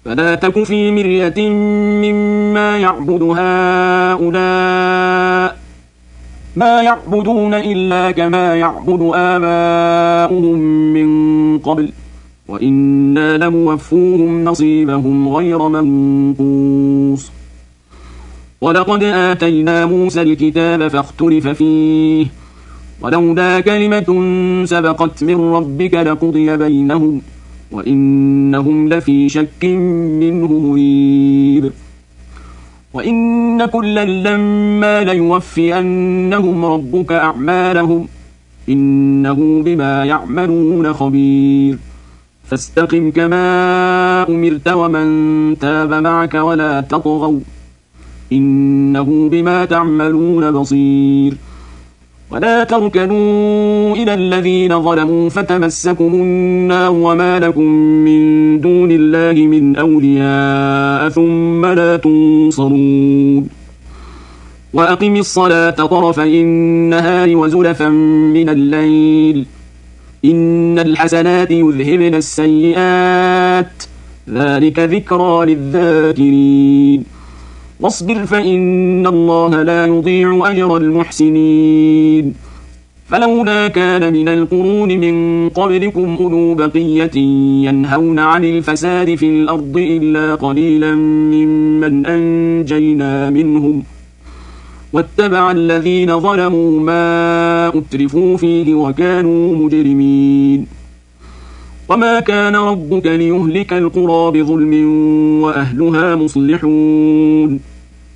فلا تك في مرية مما يعبد هؤلاء، ما يعبدون إلا كما يعبد آباؤهم من قبل، وإنا لموفوهم نصيبهم غير منقوص. ولقد آتينا موسى الكتاب فاختلف فيه، ولولا كلمة سبقت من ربك لقضي بينهم، وإنهم لفي شك منه مريب. وإن كلا لما ليوفينهم ربك أعمالهم، إنه بما يعملون خبير. فاستقم كما أمرت ومن تاب معك ولا تطغوا، إنه بما تعملون بصير. ولا تركنوا إلى الذين ظلموا فتمسكم النار وما لكم من دون الله من أولياء ثم لا تنصرون. وأقم الصلاة طرفي النهار وزلفا من الليل، إن الحسنات يذهبن السيئات، ذلك ذكرى للذاكرين. واصبر فإن الله لا يضيع أجر المحسنين. فلولا كان من القرون من قبلكم أولو بقية ينهون عن الفساد في الأرض إلا قليلا ممن أنجينا منهم، واتبع الذين ظلموا ما أترفوا فيه وكانوا مجرمين. وما كان ربك ليهلك القرى بظلم وأهلها مصلحون.